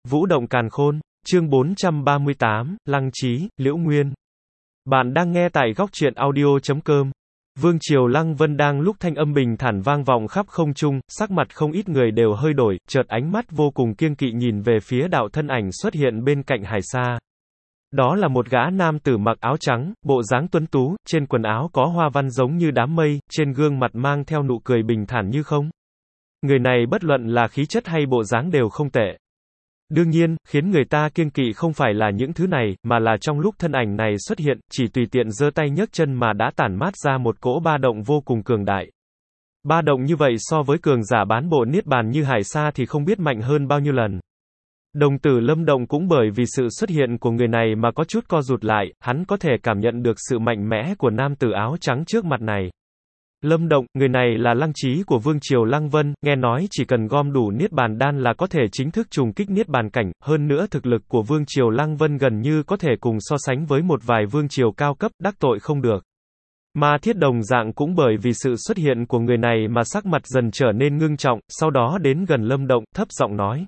Vũ động càn khôn, chương 438, Lăng Chí, Liễu Nguyên. Bạn đang nghe tại góc truyện audio.com. Vương triều Lăng Vân đang lúc thanh âm bình thản vang vọng khắp không trung, sắc mặt không ít người đều hơi đổi, chợt ánh mắt vô cùng kiêng kỵ nhìn về phía đạo thân ảnh xuất hiện bên cạnh Hải Sa. Đó là một gã nam tử mặc áo trắng, bộ dáng tuấn tú, trên quần áo có hoa văn giống như đám mây, trên gương mặt mang theo nụ cười bình thản như không. Người này bất luận là khí chất hay bộ dáng đều không tệ. Đương nhiên, khiến người ta kiêng kỵ không phải là những thứ này, mà là trong lúc thân ảnh này xuất hiện, chỉ tùy tiện giơ tay nhấc chân mà đã tản mát ra một cỗ ba động vô cùng cường đại. Ba động như vậy so với cường giả bán bộ niết bàn như Hải Sa thì không biết mạnh hơn bao nhiêu lần. Đồng tử Lâm Động cũng bởi vì sự xuất hiện của người này mà có chút co rụt lại, hắn có thể cảm nhận được sự mạnh mẽ của nam tử áo trắng trước mặt này. Lâm Động, người này là Lăng Chí của Vương triều Lăng Vân, nghe nói chỉ cần gom đủ Niết Bàn Đan là có thể chính thức trùng kích Niết Bàn cảnh, hơn nữa thực lực của Vương triều Lăng Vân gần như có thể cùng so sánh với một vài vương triều cao cấp, đắc tội không được. Ma Thiết đồng dạng cũng bởi vì sự xuất hiện của người này mà sắc mặt dần trở nên ngưng trọng, sau đó đến gần Lâm Động, thấp giọng nói.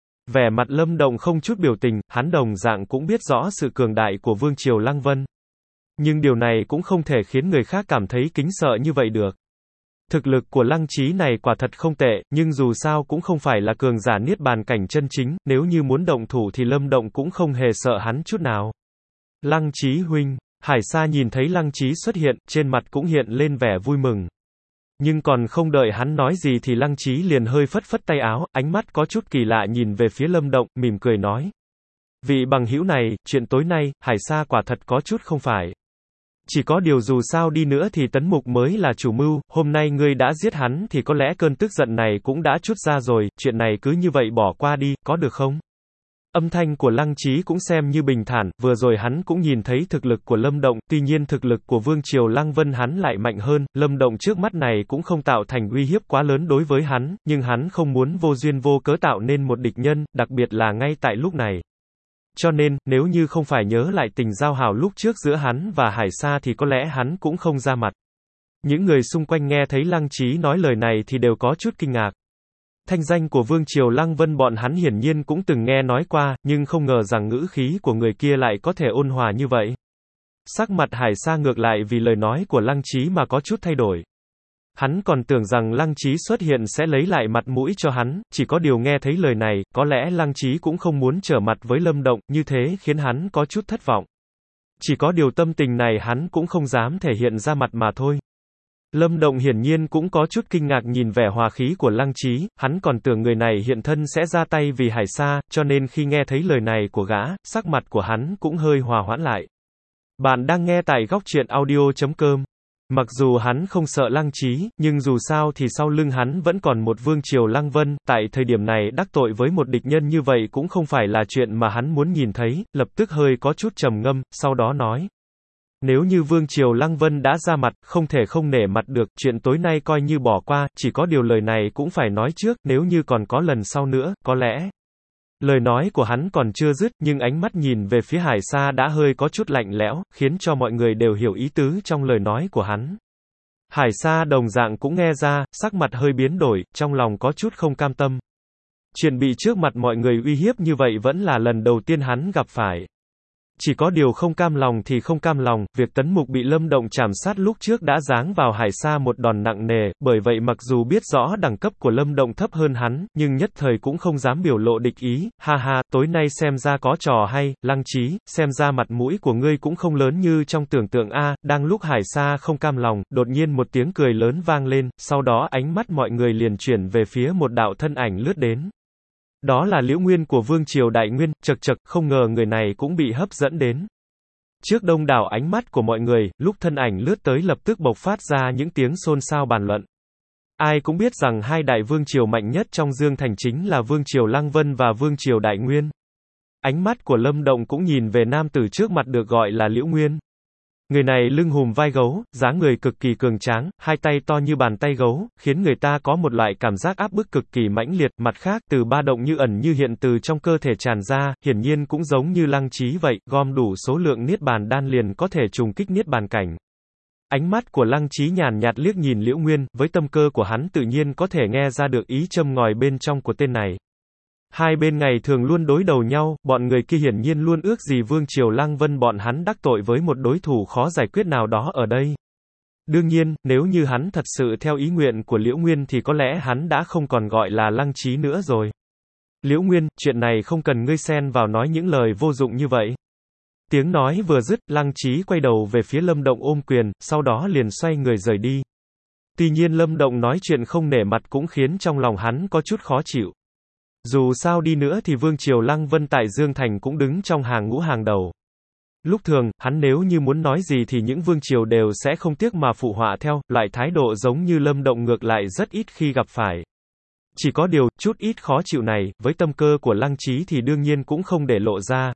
Vẻ mặt Lâm Động không chút biểu tình, hắn đồng dạng cũng biết rõ sự cường đại của Vương triều Lăng Vân. Nhưng điều này cũng không thể khiến người khác cảm thấy kính sợ như vậy được. Thực lực của Lăng Chí này quả thật không tệ, nhưng dù sao cũng không phải là cường giả niết bàn cảnh chân chính, nếu như muốn động thủ thì Lâm Động cũng không hề sợ hắn chút nào. Lăng Chí huynh, Hải Sa nhìn thấy Lăng Chí xuất hiện, trên mặt cũng hiện lên vẻ vui mừng. Nhưng còn không đợi hắn nói gì thì Lăng Chí liền hơi phất phất tay áo, ánh mắt có chút kỳ lạ nhìn về phía Lâm Động, mỉm cười nói. Vị bằng hữu này, chuyện tối nay, Hải Sa quả thật có chút không phải. Chỉ có điều dù sao đi nữa thì Tấn Mục mới là chủ mưu, hôm nay ngươi đã giết hắn thì có lẽ cơn tức giận này cũng đã trút ra rồi, chuyện này cứ như vậy bỏ qua đi, có được không? Âm thanh của Lăng Chí cũng xem như bình thản, vừa rồi hắn cũng nhìn thấy thực lực của Lâm Động, tuy nhiên thực lực của Vương triều Lăng Vân hắn lại mạnh hơn, Lâm Động trước mắt này cũng không tạo thành uy hiếp quá lớn đối với hắn, nhưng hắn không muốn vô duyên vô cớ tạo nên một địch nhân, đặc biệt là ngay tại lúc này. Cho nên, nếu như không phải nhớ lại tình giao hảo lúc trước giữa hắn và Hải Sa thì có lẽ hắn cũng không ra mặt. Những người xung quanh nghe thấy Lăng Chí nói lời này thì đều có chút kinh ngạc. Thanh danh của Vương triều Lăng Vân bọn hắn hiển nhiên cũng từng nghe nói qua, nhưng không ngờ rằng ngữ khí của người kia lại có thể ôn hòa như vậy. Sắc mặt Hải Sa ngược lại vì lời nói của Lăng Chí mà có chút thay đổi. Hắn còn tưởng rằng Lăng Chí xuất hiện sẽ lấy lại mặt mũi cho hắn, chỉ có điều nghe thấy lời này, có lẽ Lăng Chí cũng không muốn trở mặt với Lâm Động, như thế khiến hắn có chút thất vọng. Chỉ có điều tâm tình này hắn cũng không dám thể hiện ra mặt mà thôi. Lâm Động hiển nhiên cũng có chút kinh ngạc nhìn vẻ hòa khí của Lăng Chí, hắn còn tưởng người này hiện thân sẽ ra tay vì Hải Sa, cho nên khi nghe thấy lời này của gã, sắc mặt của hắn cũng hơi hòa hoãn lại. Bạn đang nghe tại góc truyện audio.com. Mặc dù hắn không sợ Lăng Chí, nhưng dù sao thì sau lưng hắn vẫn còn một Vương triều Lăng Vân, tại thời điểm này đắc tội với một địch nhân như vậy cũng không phải là chuyện mà hắn muốn nhìn thấy, lập tức hơi có chút trầm ngâm, sau đó nói. Nếu như Vương triều Lăng Vân đã ra mặt, không thể không nể mặt được, chuyện tối nay coi như bỏ qua, chỉ có điều lời này cũng phải nói trước, nếu như còn có lần sau nữa, có lẽ. Lời nói của hắn còn chưa dứt, nhưng ánh mắt nhìn về phía Hải Sa đã hơi có chút lạnh lẽo, khiến cho mọi người đều hiểu ý tứ trong lời nói của hắn. Hải Sa đồng dạng cũng nghe ra, sắc mặt hơi biến đổi, trong lòng có chút không cam tâm. Chuyện bị trước mặt mọi người uy hiếp như vậy vẫn là lần đầu tiên hắn gặp phải. Chỉ có điều không cam lòng thì không cam lòng, việc Tấn Mục bị Lâm Động trảm sát lúc trước đã giáng vào Hải Sa một đòn nặng nề, bởi vậy mặc dù biết rõ đẳng cấp của Lâm Động thấp hơn hắn, nhưng nhất thời cũng không dám biểu lộ địch ý, ha ha, tối nay xem ra có trò hay, Lăng Chí, xem ra mặt mũi của ngươi cũng không lớn như trong tưởng tượng a. Đang lúc Hải Sa không cam lòng, đột nhiên một tiếng cười lớn vang lên, sau đó ánh mắt mọi người liền chuyển về phía một đạo thân ảnh lướt đến. Đó là Liễu Nguyên của Vương triều Đại Nguyên, chậc chậc, không ngờ người này cũng bị hấp dẫn đến. Trước đông đảo ánh mắt của mọi người, lúc thân ảnh lướt tới lập tức bộc phát ra những tiếng xôn xao bàn luận. Ai cũng biết rằng hai đại vương triều mạnh nhất trong Dương Thành chính là Vương triều Lăng Vân và Vương triều Đại Nguyên. Ánh mắt của Lâm Động cũng nhìn về nam tử trước mặt được gọi là Liễu Nguyên. Người này lưng hùm vai gấu, dáng người cực kỳ cường tráng, hai tay to như bàn tay gấu, khiến người ta có một loại cảm giác áp bức cực kỳ mãnh liệt, mặt khác, từ ba động như ẩn như hiện từ trong cơ thể tràn ra, hiển nhiên cũng giống như Lăng Chí vậy, gom đủ số lượng niết bàn đan liền có thể trùng kích niết bàn cảnh. Ánh mắt của Lăng Chí nhàn nhạt liếc nhìn Liễu Nguyên, với tâm cơ của hắn tự nhiên có thể nghe ra được ý châm ngòi bên trong của tên này. Hai bên ngày thường luôn đối đầu nhau, bọn người kia hiển nhiên luôn ước gì Vương Triều Lăng Vân bọn hắn đắc tội với một đối thủ khó giải quyết nào đó ở đây. Đương nhiên, nếu như hắn thật sự theo ý nguyện của Liễu Nguyên thì có lẽ hắn đã không còn gọi là Lăng Chí nữa rồi. Liễu Nguyên, chuyện này không cần ngươi xen vào nói những lời vô dụng như vậy. Tiếng nói vừa dứt, Lăng Chí quay đầu về phía Lâm Động ôm quyền, sau đó liền xoay người rời đi. Tuy nhiên Lâm Động nói chuyện không nể mặt cũng khiến trong lòng hắn có chút khó chịu. Dù sao đi nữa thì Vương Triều Lăng Vân tại Dương Thành cũng đứng trong hàng ngũ hàng đầu. Lúc thường, hắn nếu như muốn nói gì thì những vương triều đều sẽ không tiếc mà phụ họa theo, loại thái độ giống như Lâm Động ngược lại rất ít khi gặp phải. Chỉ có điều, chút ít khó chịu này, với tâm cơ của Lăng Chí thì đương nhiên cũng không để lộ ra.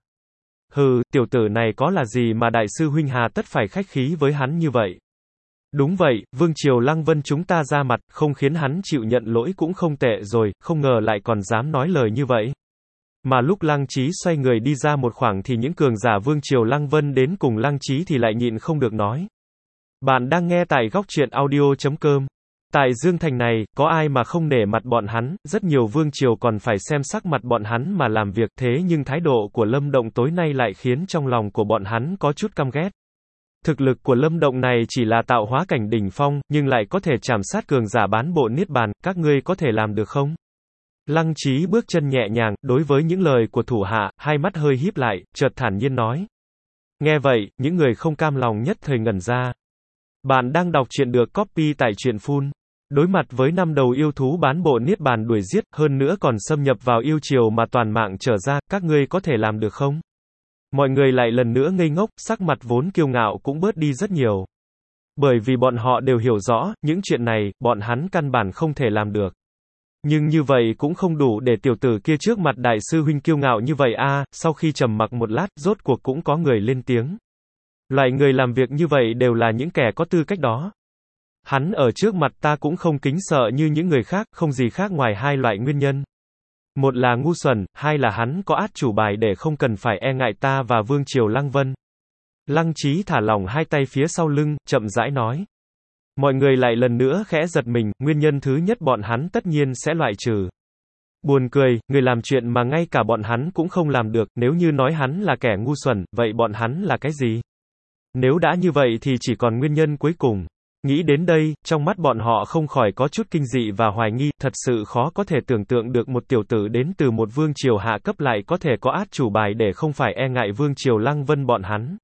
Hừ, tiểu tử này có là gì mà đại sư huynh hà tất phải khách khí với hắn như vậy? Đúng vậy, Vương Triều Lăng Vân chúng ta ra mặt, không khiến hắn chịu nhận lỗi cũng không tệ rồi, không ngờ lại còn dám nói lời như vậy. Mà lúc Lăng Chí xoay người đi ra một khoảng thì những cường giả Vương Triều Lăng Vân đến cùng Lăng Chí thì lại nhịn không được nói. Bạn đang nghe tại góc truyện audio.com. Tại Dương Thành này, có ai mà không nể mặt bọn hắn, rất nhiều vương triều còn phải xem sắc mặt bọn hắn mà làm việc, thế nhưng thái độ của Lâm Động tối nay lại khiến trong lòng của bọn hắn có chút căm ghét. Thực lực của Lâm Động này chỉ là tạo hóa cảnh đỉnh phong, nhưng lại có thể chảm sát cường giả bán bộ niết bàn, các ngươi có thể làm được không? Lăng Chí bước chân nhẹ nhàng, đối với những lời của thủ hạ, hai mắt hơi híp lại, chợt thản nhiên nói. Nghe vậy, những người không cam lòng nhất thời ngẩn ra. Bạn đang đọc truyện được copy tại truyện Full. Đối mặt với 5 đầu yêu thú bán bộ niết bàn đuổi giết, hơn nữa còn xâm nhập vào yêu triều mà toàn mạng trở ra, các ngươi có thể làm được không? Mọi người lại lần nữa ngây ngốc, sắc mặt vốn kiêu ngạo cũng bớt đi rất nhiều. Bởi vì bọn họ đều hiểu rõ, những chuyện này, bọn hắn căn bản không thể làm được. Nhưng như vậy cũng không đủ để tiểu tử kia trước mặt đại sư huynh kiêu ngạo như vậy a. Sau khi trầm mặc một lát, rốt cuộc cũng có người lên tiếng. Loại người làm việc như vậy đều là những kẻ có tư cách đó. Hắn ở trước mặt ta cũng không kính sợ như những người khác, không gì khác ngoài hai loại nguyên nhân. Một là ngu xuẩn, hai là hắn có át chủ bài để không cần phải e ngại ta và Vương Triều Lăng Vân. Lăng Chí thả lỏng hai tay phía sau lưng, chậm rãi nói. Mọi người lại lần nữa khẽ giật mình, nguyên nhân thứ nhất bọn hắn tất nhiên sẽ loại trừ. Buồn cười, người làm chuyện mà ngay cả bọn hắn cũng không làm được, nếu như nói hắn là kẻ ngu xuẩn, vậy bọn hắn là cái gì? Nếu đã như vậy thì chỉ còn nguyên nhân cuối cùng. Nghĩ đến đây, trong mắt bọn họ không khỏi có chút kinh dị và hoài nghi, thật sự khó có thể tưởng tượng được một tiểu tử đến từ một vương triều hạ cấp lại có thể có át chủ bài để không phải e ngại Vương Triều Lăng Vân bọn hắn.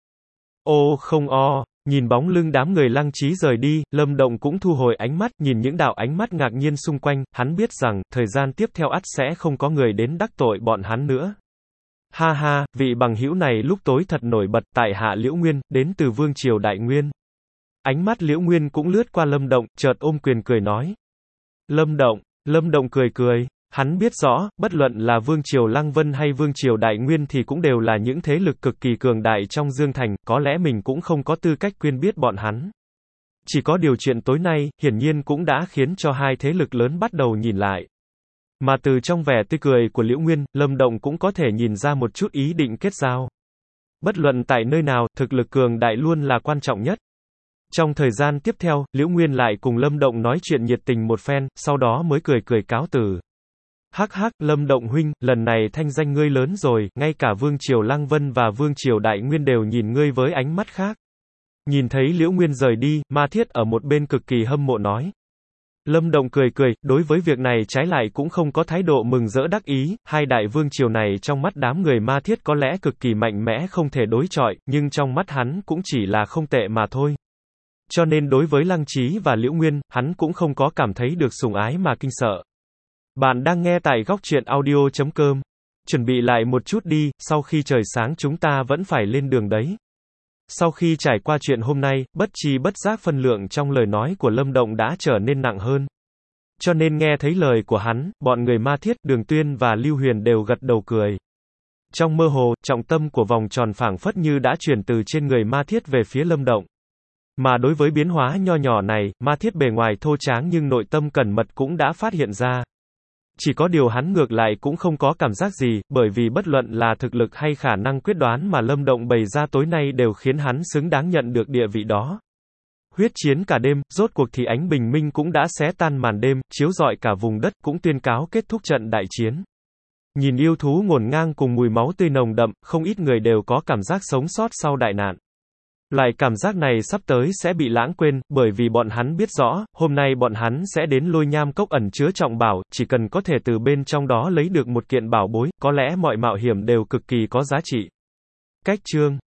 Ô không o, nhìn bóng lưng đám người Lăng Chí rời đi, Lâm Động cũng thu hồi ánh mắt, nhìn những đạo ánh mắt ngạc nhiên xung quanh, hắn biết rằng, thời gian tiếp theo ắt sẽ không có người đến đắc tội bọn hắn nữa. Ha ha, vị bằng hữu này lúc tối thật nổi bật, tại hạ Liễu Nguyên, đến từ Vương Triều Đại Nguyên. Ánh mắt Liễu Nguyên cũng lướt qua Lâm Động, chợt ôm quyền cười nói. Lâm Động cười cười, hắn biết rõ, bất luận là Vương Triều Lăng Vân hay Vương Triều Đại Nguyên thì cũng đều là những thế lực cực kỳ cường đại trong Dương Thành, có lẽ mình cũng không có tư cách quen biết bọn hắn. Chỉ có điều chuyện tối nay, hiển nhiên cũng đã khiến cho hai thế lực lớn bắt đầu nhìn lại. Mà từ trong vẻ tươi cười của Liễu Nguyên, Lâm Động cũng có thể nhìn ra một chút ý định kết giao. Bất luận tại nơi nào, thực lực cường đại luôn là quan trọng nhất. Trong thời gian tiếp theo, Liễu Nguyên lại cùng Lâm Động nói chuyện nhiệt tình một phen, sau đó mới cười cười cáo từ. Hắc hắc, Lâm Động huynh, lần này thanh danh ngươi lớn rồi, ngay cả Vương Triều Lăng Vân và Vương Triều Đại Nguyên đều nhìn ngươi với ánh mắt khác. Nhìn thấy Liễu Nguyên rời đi, Ma Thiết ở một bên cực kỳ hâm mộ nói. Lâm Động cười cười, đối với việc này trái lại cũng không có thái độ mừng rỡ đắc ý, hai đại vương triều này trong mắt đám người Ma Thiết có lẽ cực kỳ mạnh mẽ không thể đối chọi, nhưng trong mắt hắn cũng chỉ là không tệ mà thôi. Cho nên đối với Lăng Chí và Liễu Nguyên, hắn cũng không có cảm thấy được sủng ái mà kinh sợ. Bạn đang nghe tại góc truyện audio.com. Chuẩn bị lại một chút đi, sau khi trời sáng chúng ta vẫn phải lên đường đấy. Sau khi trải qua chuyện hôm nay, bất chi bất giác phân lượng trong lời nói của Lâm Động đã trở nên nặng hơn. Cho nên nghe thấy lời của hắn, bọn người Ma Thiết, Đường Tuyên và Lưu Huyền đều gật đầu cười. Trong mơ hồ, trọng tâm của vòng tròn phảng phất như đã chuyển từ trên người Ma Thiết về phía Lâm Động. Mà đối với biến hóa nho nhỏ này, Ma Thiết bề ngoài thô tráng nhưng nội tâm cẩn mật cũng đã phát hiện ra. Chỉ có điều hắn ngược lại cũng không có cảm giác gì, bởi vì bất luận là thực lực hay khả năng quyết đoán mà Lâm Động bày ra tối nay đều khiến hắn xứng đáng nhận được địa vị đó. Huyết chiến cả đêm, rốt cuộc thì ánh bình minh cũng đã xé tan màn đêm, chiếu rọi cả vùng đất, cũng tuyên cáo kết thúc trận đại chiến. Nhìn yêu thú ngổn ngang cùng mùi máu tươi nồng đậm, không ít người đều có cảm giác sống sót sau đại nạn. Loại cảm giác này sắp tới sẽ bị lãng quên, bởi vì bọn hắn biết rõ, hôm nay bọn hắn sẽ đến Lôi Nham Cốc ẩn chứa trọng bảo, chỉ cần có thể từ bên trong đó lấy được một kiện bảo bối, có lẽ mọi mạo hiểm đều cực kỳ có giá trị. Cách chương